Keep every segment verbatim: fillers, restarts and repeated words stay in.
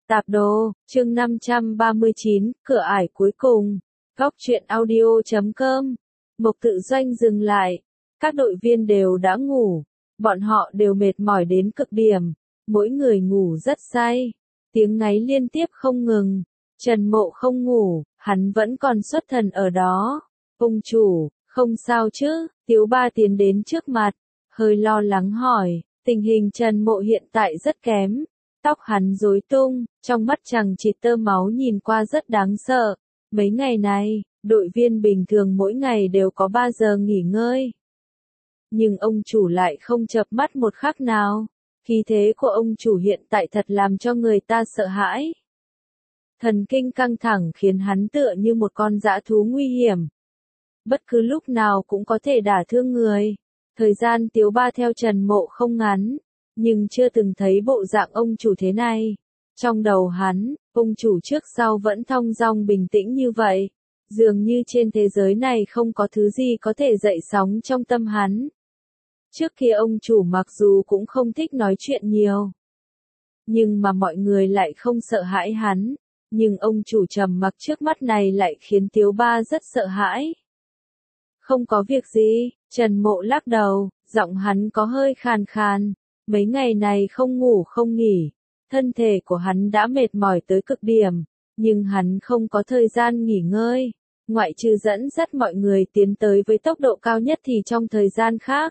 Tạp đồ, chương năm trăm ba mươi chín, cửa ải cuối cùng. Góc truyện audio chấm com. Mộc Tự Doanh dừng lại. Các đội viên đều đã ngủ. Bọn họ đều mệt mỏi đến cực điểm. Mỗi người ngủ rất say. Tiếng ngáy liên tiếp không ngừng. Trần Mộ không ngủ, hắn vẫn còn xuất thần ở đó. Ông chủ, không sao chứ? Tiếu Ba tiến đến trước mặt. Hơi lo lắng hỏi. Tình hình Trần Mộ hiện tại rất kém. Tóc hắn rối tung, trong mắt chằng chịt tơ máu nhìn qua rất đáng sợ. Mấy ngày này, đội viên bình thường mỗi ngày đều có ba giờ nghỉ ngơi. Nhưng ông chủ lại không chợp mắt một khắc nào. Khí thế của ông chủ hiện tại thật làm cho người ta sợ hãi. Thần kinh căng thẳng khiến hắn tựa như một con dã thú nguy hiểm. Bất cứ lúc nào cũng có thể đả thương người. Thời gian Tiếu Ba theo Trần Mộ không ngắn. Nhưng chưa từng thấy bộ dạng ông chủ thế này. Trong đầu hắn, ông chủ trước sau vẫn thong dong bình tĩnh như vậy. Dường như trên thế giới này không có thứ gì có thể dậy sóng trong tâm hắn. Trước kia ông chủ mặc dù cũng không thích nói chuyện nhiều. Nhưng mà mọi người lại không sợ hãi hắn. Nhưng ông chủ trầm mặc trước mắt này lại khiến Tiếu Ba rất sợ hãi. Không có việc gì, Trần Mộ lắc đầu, giọng hắn có hơi khàn khàn. Mấy ngày này không ngủ không nghỉ, thân thể của hắn đã mệt mỏi tới cực điểm, nhưng hắn không có thời gian nghỉ ngơi, ngoại trừ dẫn dắt mọi người tiến tới với tốc độ cao nhất thì trong thời gian khác.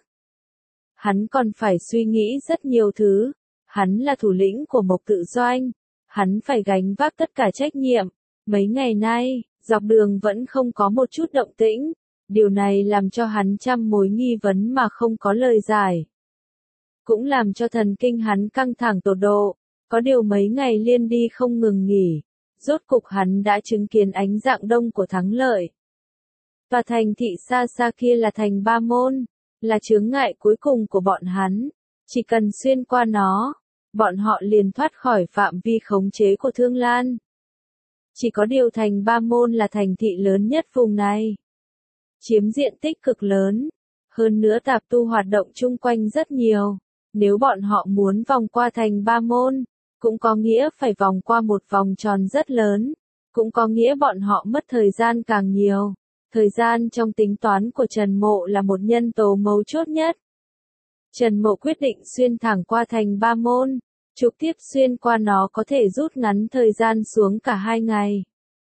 Hắn còn phải suy nghĩ rất nhiều thứ, hắn là thủ lĩnh của Mộc Tự Doanh, hắn phải gánh vác tất cả trách nhiệm, mấy ngày nay, dọc đường vẫn không có một chút động tĩnh, điều này làm cho hắn trăm mối nghi vấn mà không có lời giải. Cũng làm cho thần kinh hắn căng thẳng tột độ, có điều mấy ngày liên đi không ngừng nghỉ, rốt cục hắn đã chứng kiến ánh dạng đông của thắng lợi. Tòa thành thị xa xa kia là thành Ba Môn, là chướng ngại cuối cùng của bọn hắn, chỉ cần xuyên qua nó, bọn họ liền thoát khỏi phạm vi khống chế của Thương Lan. Chỉ có điều thành Ba Môn là thành thị lớn nhất vùng này, chiếm diện tích cực lớn, hơn nữa tạp tu hoạt động chung quanh rất nhiều. Nếu bọn họ muốn vòng qua thành Ba Môn, cũng có nghĩa phải vòng qua một vòng tròn rất lớn, cũng có nghĩa bọn họ mất thời gian càng nhiều. Thời gian trong tính toán của Trần Mộ là một nhân tố mấu chốt nhất. Trần Mộ quyết định xuyên thẳng qua thành Ba Môn, trực tiếp xuyên qua nó có thể rút ngắn thời gian xuống cả hai ngày.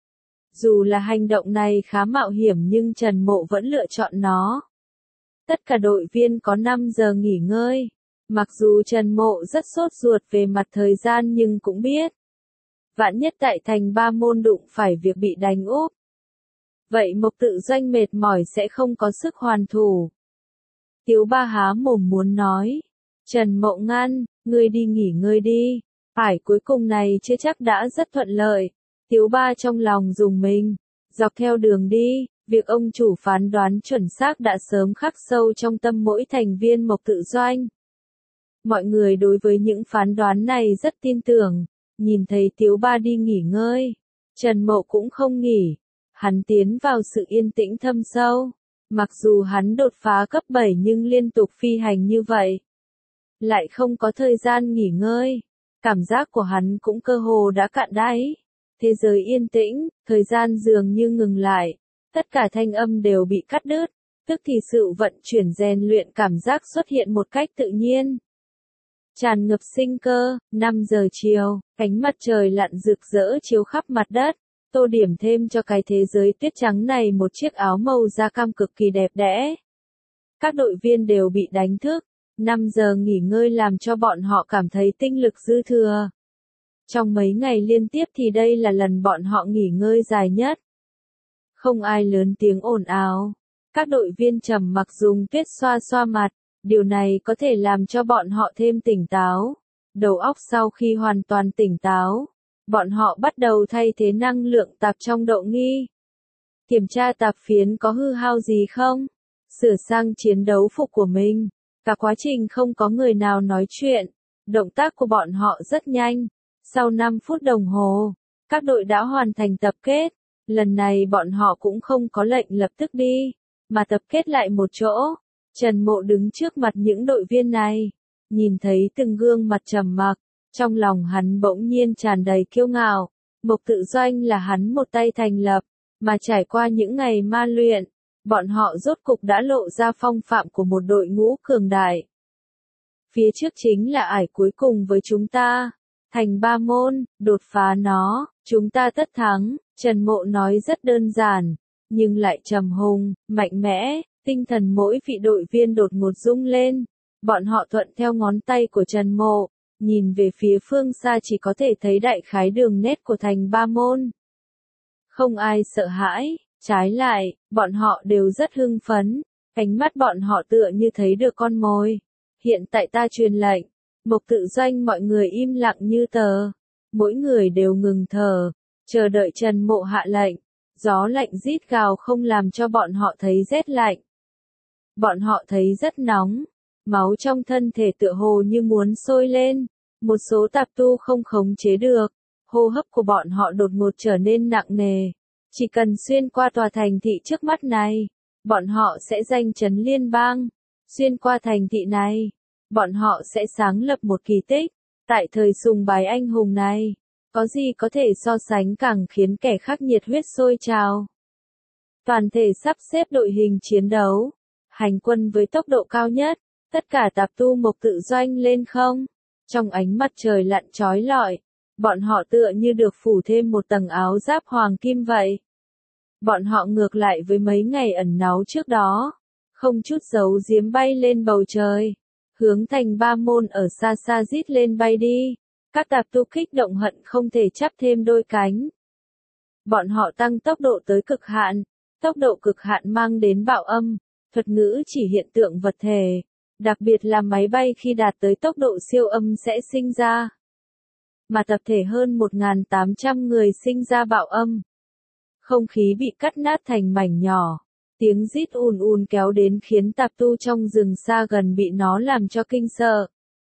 Dù là hành động này khá mạo hiểm nhưng Trần Mộ vẫn lựa chọn nó. Tất cả đội viên có năm giờ nghỉ ngơi. Mặc dù Trần Mộ rất sốt ruột về mặt thời gian nhưng cũng biết. Vạn nhất tại thành Ba Môn đụng phải việc bị đánh úp. Vậy Mộc Tự Doanh mệt mỏi sẽ không có sức hoàn thủ. Tiếu Ba há mồm muốn nói. Trần Mộ ngăn, ngươi đi nghỉ ngơi đi. Ải cuối cùng này chưa chắc đã rất thuận lợi. Tiếu Ba trong lòng dùng mình. Dọc theo đường đi, việc ông chủ phán đoán chuẩn xác đã sớm khắc sâu trong tâm mỗi thành viên Mộc Tự Doanh. Mọi người đối với những phán đoán này rất tin tưởng, nhìn thấy Tiếu Ba đi nghỉ ngơi, Trần Mộ cũng không nghỉ, hắn tiến vào sự yên tĩnh thâm sâu, mặc dù hắn đột phá cấp bảy nhưng liên tục phi hành như vậy, lại không có thời gian nghỉ ngơi, cảm giác của hắn cũng cơ hồ đã cạn đáy, thế giới yên tĩnh, thời gian dường như ngừng lại, tất cả thanh âm đều bị cắt đứt, tức thì sự vận chuyển rèn luyện cảm giác xuất hiện một cách tự nhiên. Tràn ngập sinh cơ, năm giờ chiều, ánh mặt trời lặn rực rỡ chiếu khắp mặt đất, tô điểm thêm cho cái thế giới tuyết trắng này một chiếc áo màu da cam cực kỳ đẹp đẽ. Các đội viên đều bị đánh thức, năm giờ nghỉ ngơi làm cho bọn họ cảm thấy tinh lực dư thừa. Trong mấy ngày liên tiếp thì đây là lần bọn họ nghỉ ngơi dài nhất. Không ai lớn tiếng ồn ào, các đội viên trầm mặc dùng tuyết xoa xoa mặt. Điều này có thể làm cho bọn họ thêm tỉnh táo. Đầu óc sau khi hoàn toàn tỉnh táo, bọn họ bắt đầu thay thế năng lượng tạp trong độ nghi. Kiểm tra tạp phiến có hư hao gì không? Sửa sang chiến đấu phục của mình. Cả quá trình không có người nào nói chuyện. Động tác của bọn họ rất nhanh. Sau năm phút đồng hồ, các đội đã hoàn thành tập kết. Lần này bọn họ cũng không có lệnh lập tức đi, mà tập kết lại một chỗ. Trần Mộ đứng trước mặt những đội viên này, nhìn thấy từng gương mặt trầm mặc, Trong lòng hắn bỗng nhiên tràn đầy kiêu ngạo, Mộc Tự Doanh là hắn một tay thành lập, mà trải qua những ngày ma luyện, bọn họ rốt cục đã lộ ra phong phạm của một đội ngũ cường đại. Phía trước chính là ải cuối cùng với chúng ta, thành Ba Môn, đột phá nó, chúng ta tất thắng. Trần Mộ nói rất đơn giản, nhưng lại trầm hùng, mạnh mẽ, tinh thần mỗi vị đội viên đột ngột rung lên. Bọn họ thuận theo ngón tay của Trần Mộ, nhìn về phía phương xa chỉ có thể thấy đại khái đường nét của thành Ba Môn. Không ai sợ hãi, trái lại, bọn họ đều rất hưng phấn, ánh mắt bọn họ tựa như thấy được con mồi. Hiện tại ta truyền lệnh, Mộc Tự Doanh mọi người im lặng như tờ, mỗi người đều ngừng thở, chờ đợi Trần Mộ hạ lệnh. Gió lạnh rít gào không làm cho bọn họ thấy rét lạnh. Bọn họ thấy rất nóng, máu trong thân thể tựa hồ như muốn sôi lên, một số tạp tu không khống chế được, hô hấp của bọn họ đột ngột trở nên nặng nề. Chỉ cần xuyên qua tòa thành thị trước mắt này, bọn họ sẽ danh chấn liên bang. Xuyên qua thành thị này, bọn họ sẽ sáng lập một kỳ tích. Tại thời sùng bái anh hùng này, có gì có thể so sánh càng khiến kẻ khác nhiệt huyết sôi trào. Toàn thể sắp xếp đội hình chiến đấu, hành quân với tốc độ cao nhất, tất cả tạp tu Mộc Tự Doanh lên không. Trong ánh mặt trời lặn chói lọi, bọn họ tựa như được phủ thêm một tầng áo giáp hoàng kim vậy. Bọn họ ngược lại với mấy ngày ẩn náu trước đó, không chút giấu giếm bay lên bầu trời, hướng thành Ba Môn ở xa xa rít lên bay đi. Các tạp tu kích động hận không thể chắp thêm đôi cánh. Bọn họ tăng tốc độ tới cực hạn, tốc độ cực hạn mang đến bạo âm, thuật ngữ chỉ hiện tượng vật thể, đặc biệt là máy bay khi đạt tới tốc độ siêu âm sẽ sinh ra. Mà tập thể hơn một nghìn tám trăm người sinh ra bạo âm. Không khí bị cắt nát thành mảnh nhỏ, tiếng rít ùn ùn kéo đến khiến tạp tu trong rừng xa gần bị nó làm cho kinh sợ.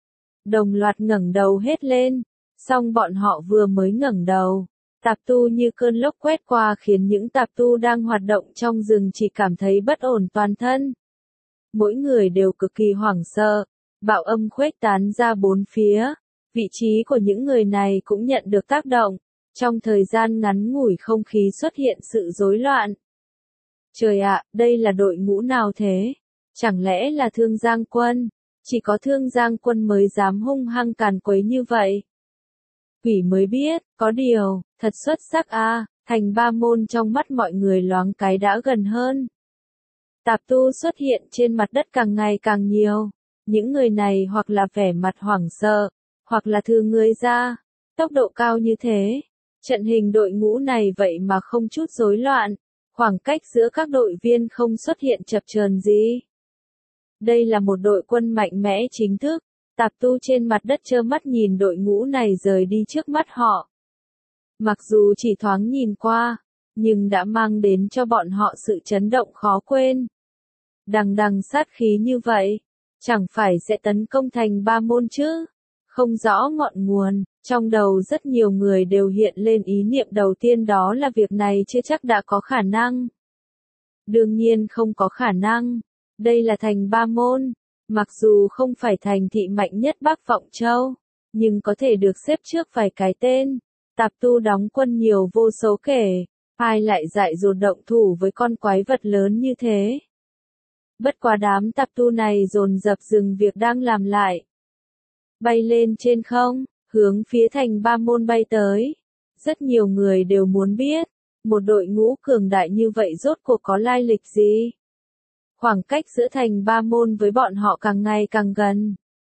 Đồng loạt ngẩng đầu hết lên, song bọn họ vừa mới ngẩng đầu, tạp tu như cơn lốc quét qua khiến những tạp tu đang hoạt động trong rừng chỉ cảm thấy bất ổn toàn thân. Mỗi người đều cực kỳ hoảng sợ, bạo âm khuếch tán ra bốn phía, vị trí của những người này cũng nhận được tác động, trong thời gian ngắn ngủi không khí xuất hiện sự rối loạn. Trời ạ, đây là đội ngũ nào thế? Chẳng lẽ là Thương Giang Quân? Chỉ có Thương Giang Quân mới dám hung hăng càn quấy như vậy. Quỷ mới biết, có điều, thật xuất sắc a, à, thành Ba Môn trong mắt mọi người loáng cái đã gần hơn. Tạp tu xuất hiện trên mặt đất càng ngày càng nhiều, những người này hoặc là vẻ mặt hoảng sợ, hoặc là thư người ra, tốc độ cao như thế. Trận hình đội ngũ này vậy mà không chút rối loạn, khoảng cách giữa các đội viên không xuất hiện chập chờn gì. Đây là một đội quân mạnh mẽ chính thức, tạp tu trên mặt đất trơ mắt nhìn đội ngũ này rời đi trước mắt họ. Mặc dù chỉ thoáng nhìn qua, nhưng đã mang đến cho bọn họ sự chấn động khó quên. Đằng đằng sát khí như vậy, chẳng phải sẽ tấn công thành Ba Môn chứ? Không rõ ngọn nguồn, trong đầu rất nhiều người đều hiện lên ý niệm đầu tiên đó là việc này chưa chắc đã có khả năng. Đương nhiên không có khả năng. Đây là thành Ba Môn, mặc dù không phải thành thị mạnh nhất Bắc Vọng Châu, nhưng có thể được xếp trước vài cái tên. Tạp tu đóng quân nhiều vô số kể, ai lại dại dột động thủ với con quái vật lớn như thế. Bất quá đám tạp tu này dồn dập dừng việc đang làm lại. Bay lên trên không, hướng phía thành Ba Môn bay tới. Rất nhiều người đều muốn biết, một đội ngũ cường đại như vậy rốt cuộc có lai lịch gì? Khoảng cách giữa thành Ba Môn với bọn họ càng ngày càng gần.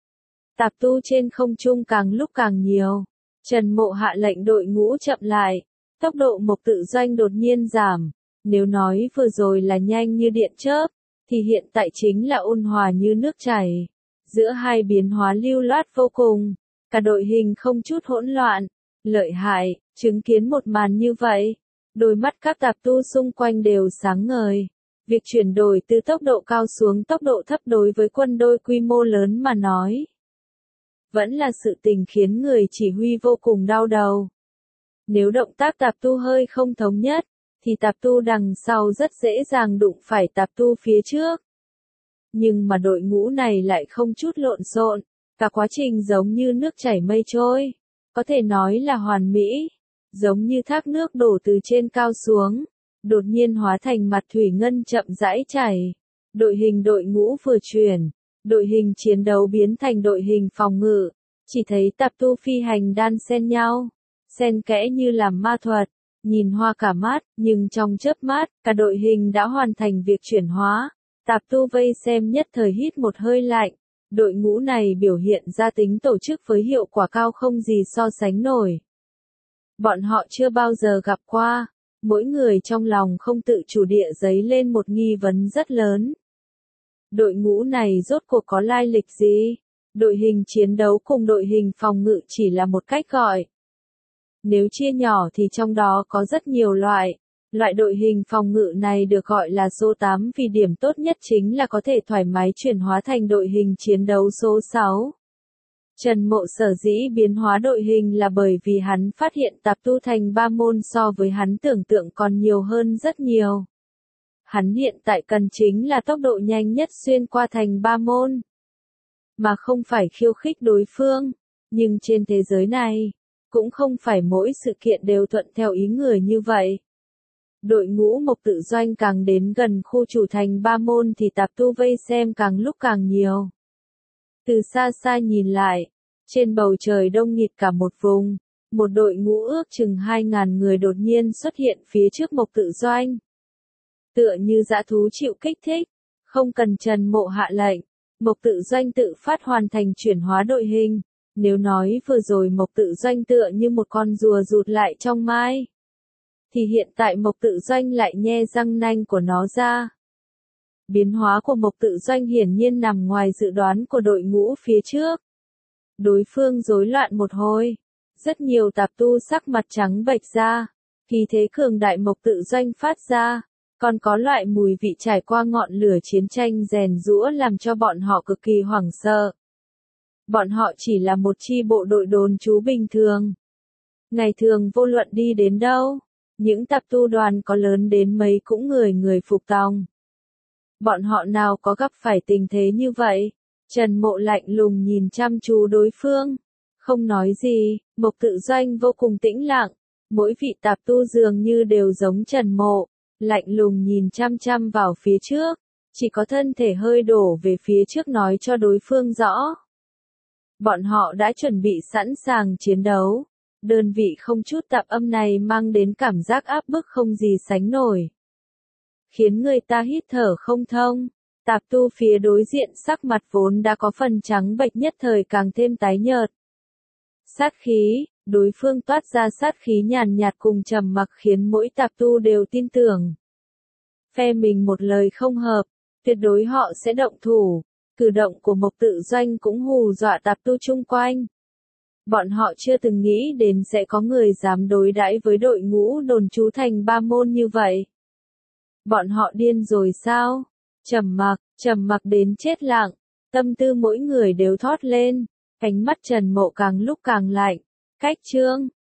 Tạp tu trên không trung càng lúc càng nhiều. Trần Mộ hạ lệnh đội ngũ chậm lại. Tốc độ Mộc Tự Doanh đột nhiên giảm. Nếu nói vừa rồi là nhanh như điện chớp, thì hiện tại chính là ôn hòa như nước chảy. Giữa hai biến hóa lưu loát vô cùng. Cả đội hình không chút hỗn loạn. Lợi hại, chứng kiến một màn như vậy. Đôi mắt các tạp tu xung quanh đều sáng ngời. Việc chuyển đổi từ tốc độ cao xuống tốc độ thấp đối với quân đội quy mô lớn mà nói, vẫn là sự tình khiến người chỉ huy vô cùng đau đầu. Nếu động tác tạp tu hơi không thống nhất, thì tạp tu đằng sau rất dễ dàng đụng phải tạp tu phía trước. Nhưng mà đội ngũ này lại không chút lộn xộn, Cả quá trình giống như nước chảy mây trôi, có thể nói là hoàn mỹ, giống như thác nước đổ từ trên cao xuống, đột nhiên hóa thành mặt thủy ngân chậm rãi chảy. Đội hình đội ngũ vừa chuyển, đội hình chiến đấu biến thành đội hình phòng ngự, chỉ thấy tạp tu phi hành đan xen nhau, xen kẽ như làm ma thuật, nhìn hoa cả mắt, nhưng trong chớp mắt, cả đội hình đã hoàn thành việc chuyển hóa. Tạp tu vây xem nhất thời hít một hơi lạnh, đội ngũ này biểu hiện ra tính tổ chức với hiệu quả cao không gì so sánh nổi. Bọn họ chưa bao giờ gặp qua, mỗi người trong lòng không tự chủ địa dấy lên một nghi vấn rất lớn. Đội ngũ này rốt cuộc có lai lịch gì? Đội hình chiến đấu cùng đội hình phòng ngự chỉ là một cách gọi. Nếu chia nhỏ thì trong đó có rất nhiều loại. Loại đội hình phòng ngự này được gọi là số tám vì điểm tốt nhất chính là có thể thoải mái chuyển hóa thành đội hình chiến đấu số sáu. Trần Mộ sở dĩ biến hóa đội hình là bởi vì hắn phát hiện tạp tu thành ba môn so với hắn tưởng tượng còn nhiều hơn rất nhiều. Hắn hiện tại cần chính là tốc độ nhanh nhất xuyên qua thành ba môn, mà không phải khiêu khích đối phương. Nhưng trên thế giới này, cũng không phải mỗi sự kiện đều thuận theo ý người như vậy. Đội ngũ Mộc Tự Doanh càng đến gần khu chủ thành ba môn thì tạp tu vây xem càng lúc càng nhiều. Từ xa xa nhìn lại, trên bầu trời đông nghịt cả một vùng, một đội ngũ ước chừng hai ngàn người đột nhiên xuất hiện phía trước Mộc Tự Doanh. Tựa như dã thú chịu kích thích, không cần Trần Mộ hạ lệnh, Mộc Tự Doanh tự phát hoàn thành chuyển hóa đội hình. Nếu nói vừa rồi Mộc Tự Doanh tựa như một con rùa rụt lại trong mai, thì hiện tại Mộc Tự Doanh lại nhe răng nanh của nó ra. Biến hóa của Mộc Tự Doanh hiển nhiên nằm ngoài dự đoán của đội ngũ phía trước. Đối phương rối loạn một hồi, rất nhiều tạp tu sắc mặt trắng bệch ra, khí thế cường đại Mộc Tự Doanh phát ra, còn có loại mùi vị trải qua ngọn lửa chiến tranh rèn giũa làm cho bọn họ cực kỳ hoảng sợ. Bọn họ chỉ là một chi bộ đội đồn trú bình thường. Ngày thường vô luận đi đến đâu, những tạp tu đoàn có lớn đến mấy cũng người người phục tòng. Bọn họ nào có gặp phải tình thế như vậy? Trần Mộ lạnh lùng nhìn chăm chú đối phương, không nói gì. Mộc Tự Doanh vô cùng tĩnh lặng, mỗi vị tạp tu dường như đều giống Trần Mộ, lạnh lùng nhìn chăm chăm vào phía trước, chỉ có thân thể hơi đổ về phía trước nói cho đối phương rõ. Bọn họ đã chuẩn bị sẵn sàng chiến đấu. Đơn vị không chút tạp âm này mang đến cảm giác áp bức không gì sánh nổi, khiến người ta hít thở không thông. Tạp tu phía đối diện sắc mặt vốn đã có phần trắng bệch nhất thời càng thêm tái nhợt. Sát khí, đối phương toát ra sát khí nhàn nhạt cùng trầm mặc khiến mỗi tạp tu đều tin tưởng. Phe mình một lời không hợp, tuyệt đối họ sẽ động thủ. Cử động của Mộc Tự Doanh cũng hù dọa tạp tu chung quanh. Bọn họ chưa từng nghĩ đến sẽ có người dám đối đãi với đội ngũ đồn trú thành ba môn như vậy. Bọn họ điên rồi sao? Trầm mặc, trầm mặc đến chết lặng, tâm tư mỗi người đều thót lên, ánh mắt Trần Mộ càng lúc càng lạnh. Cách chương